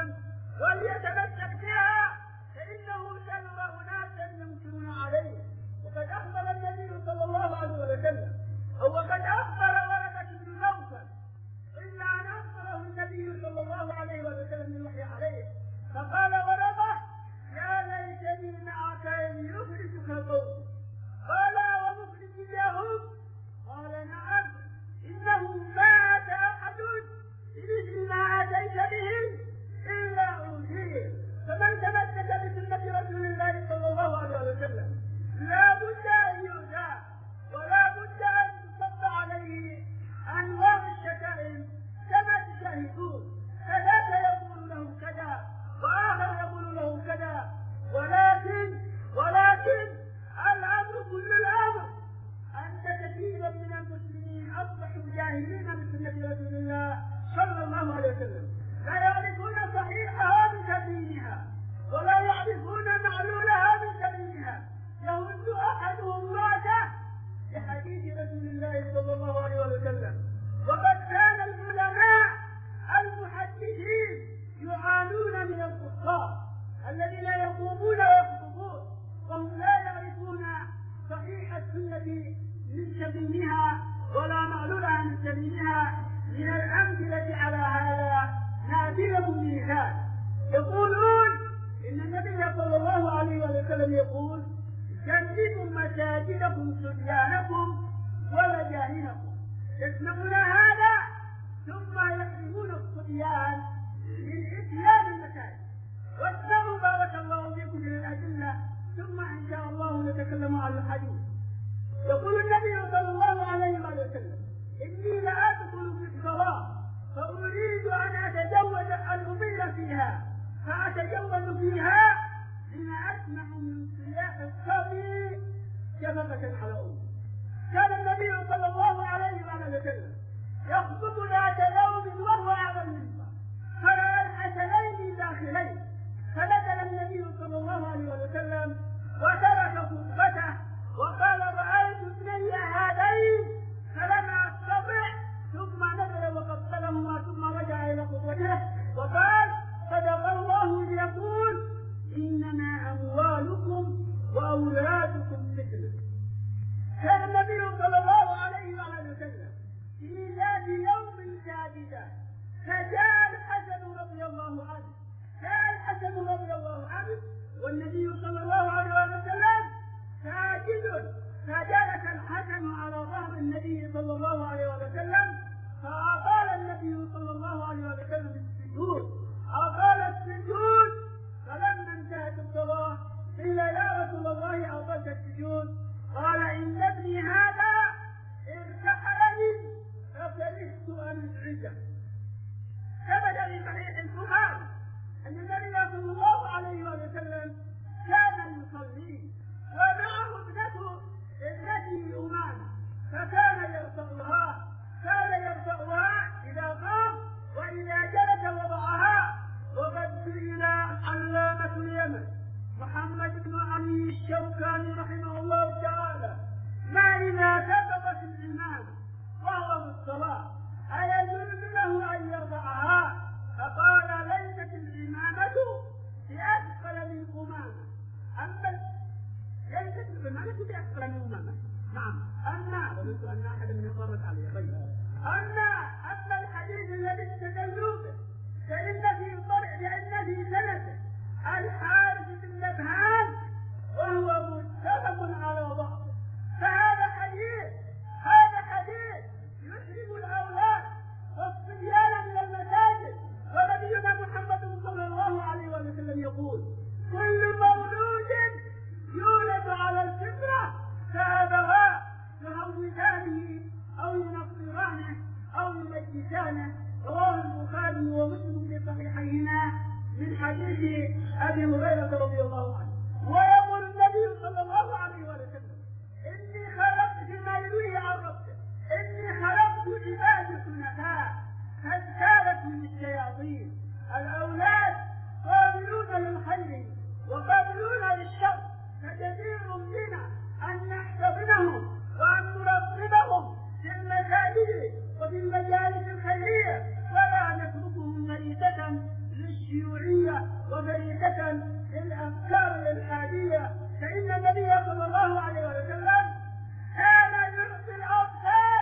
حديث أبي هريرة رضي الله عنه. ويقول النبي صلى الله عليه وسلم: إني خلقت فيما يرويه عن ربه، إني خلقت عبادي حنفاء فاجتالتهم الشياطين. الأولاد قابلون للخير وقابلون للشر، فجدير بنا أن نحتضنهم وأن نرغبهم في المساجد وفي المجالس الخيرية، ولا نتركهم فريسة للشيوعية وفريسة للأفكار الإلحادية. فإن النبي صلى الله عليه وسلم كان يعطي الأطفال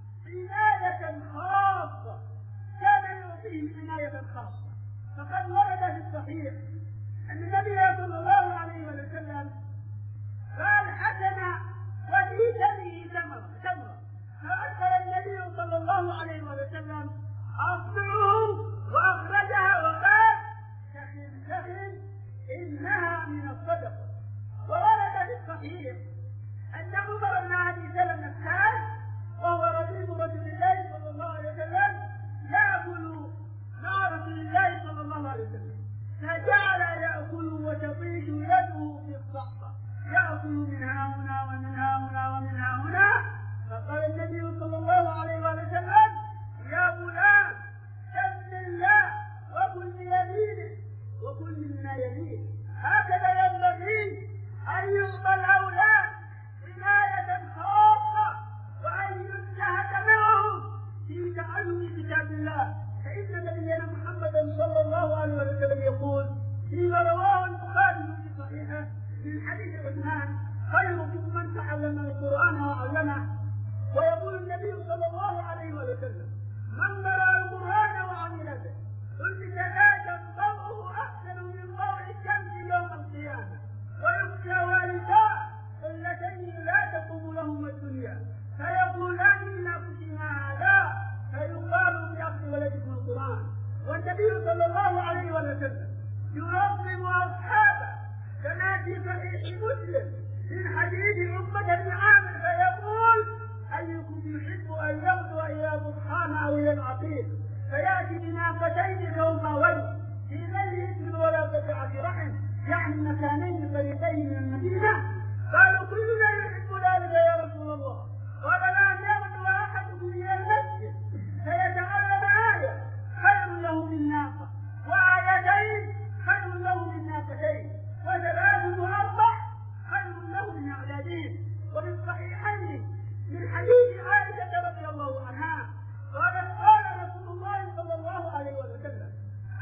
عناية خاصة، كان يعطيهم عناية خاصة. فقد ورد في الصحيح أن النبي صلى الله عليه وسلم قال: حسن وفي دمه تمرة تمرة، فأدخل النبي صلى الله عليه وسلم أصبعه وأخرجها وقال: سخن سخن إنها من الصدقة. وورد في الصحيح أن عمر بن أبي سلمة كان وهو رفيق رسول الله صلى الله عليه وسلم يأكل مع رسول الله صلى الله عليه وسلم، فجعل يأكل وتطيش يده في الصحفة، يأكل منها هنا ومنها هنا ومنها هنا. فقال النبي صلى الله عليه وسلم: يا غلام بسم الله وكل بيمينه وكل مما يليه. هكذا ينبغي أن يعطى الأولاد عناية خاصة وأن يجتهد معهم في تعلم كتاب الله. فإن نبينا محمدا صلى الله عليه وسلم يقول فيما رواه البخاري في صحيحه من حديث عثمان: خيركم من تعلم القرآن وعلمه. ويقول النبي صلى الله عليه وسلم: من قرأ القرآن وعمل به قلت ذاك ضوءه أحسن من ضوء الشمس يوم القيامة. ويخشى والداه اللتين لا تقوم لهما الدنيا فيقولان لأنفسهما هذا، فيقال بأخذ ولدكم القرآن. والنبي صلى الله عليه وسلم يرغب أصحابه كما في صحيح مسلم من حديث عقبة بن عامر فيقول: أيكم يحب أن يغدو إلى برهان أو إلى العقيق فيأتي بناقتين كوماوين في ظل اسم ولا قطعة رحم، يعني مكانين فريقين من المدينة. قالوا: كلنا يحب ذلك يا رسول الله. قال: لا يغدو أحدكم إلى المسجد فيتعلم آية خير له من ناقة، وآيتين خير له من ناقتين، وثلاث وأربع خير له من أولادين. وفي الصحيحين من حديث عائشة رضي الله عنها قالت: قال رسول الله صلى الله عليه وسلم: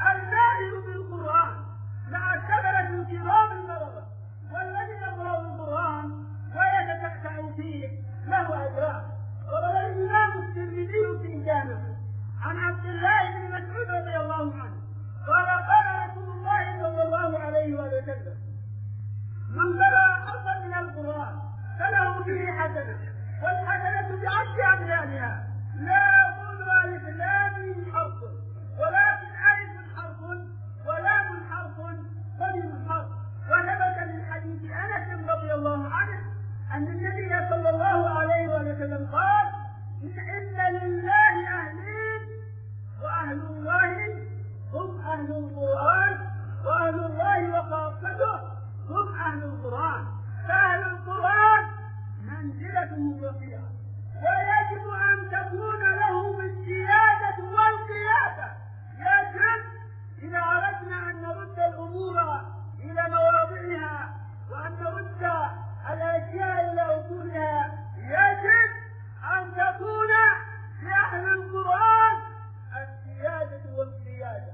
الماهر بالقرآن مع السبرة الكرام المرضى، والذي يقرأ القرآن ويتتعتع فيه له أجران. وروى الإمام الترمذي في جامعه عن عبد الله بن مسعود رضي الله عنه قال: قال رسول الله صلى الله عليه وسلم: من قرأ حرفا من القرآن فله به حسنة، والحسنة بعشر أمثالها، لا يقول ألف لام حرف، ولكن ألف حرف ولام حرف وميم حرف. وثبت من حديث أنس رضي الله عنه أن النبي صلى الله عليه وسلم قال: إن لله أهلين، وأهل الله هم أهل القرآن، وأهل الله وخاصته هم أهل القرآن. فأهل القرآن منزلتهم رفيعة، ويجب أن تكون لهم السيادة والقيادة. يجب إذا أردنا أن نرد الأمور إلى مواضعها وأن نرد الأشياء إلى أصولها، يجب أن تكون لأهل القرآن السيادة والقيادة.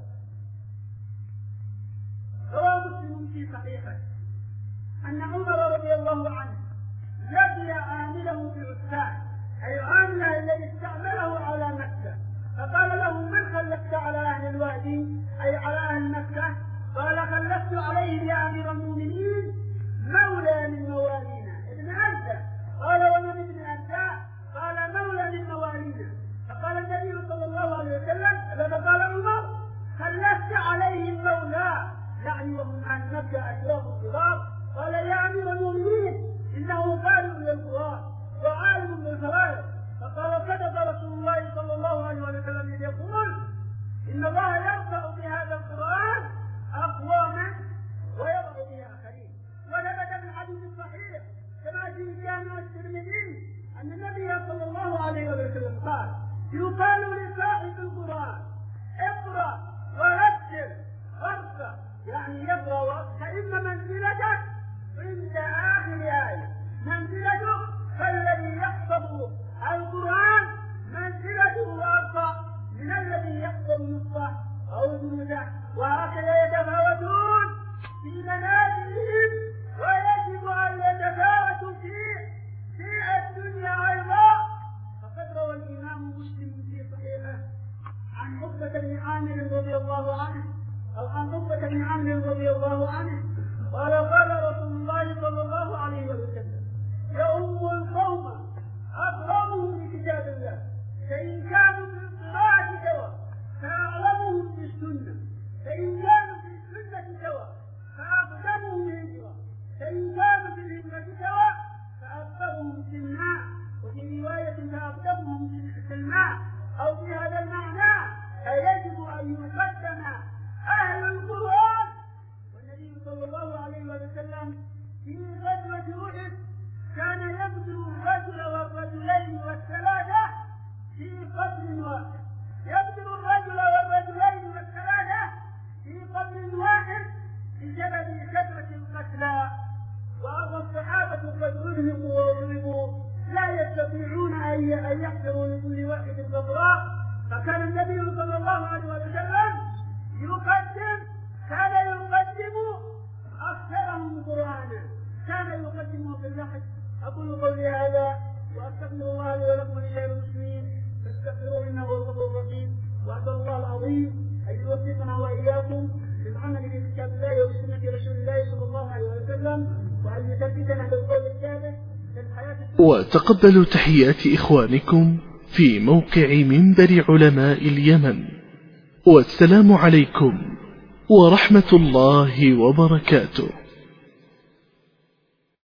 روى مسلم في صحيحه أن عمر رضي الله عنه لقي عامله بعثمان، أي عامله الذي استعمله على مكة، فقال له: من خلفت على أهل الوادي أي على أهل مكة؟ قال: خلفت عليه يا أمير المؤمنين مولى من موالينا ابن أنزة. قال: ومن ابن أنزة؟ قال: مولى من موالينا. فقال النبي صلى الله عليه وسلم: فقال عمر: خلفت عليه المولى، يعني وهم عن مكة أشراف الصغار. قال: يا أمير المؤمنين إنه قارئ للقرآن وعالم بالفرائض. فقال: صدق رسول الله صلى الله عليه وسلم يقول: إن الله يرفع بهذا القرآن أقوام بن عمرو رضي الله عنه قال قال رسول الله صلى الله عليه وسلم يؤم القوم أقربهم بكتاب الله فإن كانوا في القراءة سواء فأعلمهم بالسنة فإن كانوا في السنة سواء فأقدمهم هجرة فإن كانوا في الهجرة سواء فأقدمهم في الماء وفي رواية فأقدمهم في الماء أو في هذا المعنى فيجب أن يقدم أهل القرآن. والنبي صلى الله عليه وسلم في غزوة أحد كان يبدو الرجل والرجلين والثلاثة في قبر واحد يبدو الرجل والرجلين والثلاثة في قبر واحد بسبب كثرة القتلى وأما الصحابة قد أرهقوا وأضربوا لا يستطيعون أن يحفروا لكل واحد قبراء فكان النبي صلى الله عليه وسلم يقدم كان يقدم أكثرهم قرآنا كان يقدمه في اللحد. أقول قولي هذا وأستغفر الله لي ولكم ولسائر المسلمين فاستغفروه إنه هو الغفور الرحيم. وأسأل الله العظيم أن يوفقنا وإياكم للعمل بكتاب الله وبسنة رسول الله صلى الله عليه وسلم وأن يثبتنا بالقول الثابت في الحياة. وتقبلوا تحيات إخوانكم في موقع منبر علماء اليمن، والسلام عليكم ورحمة الله وبركاته.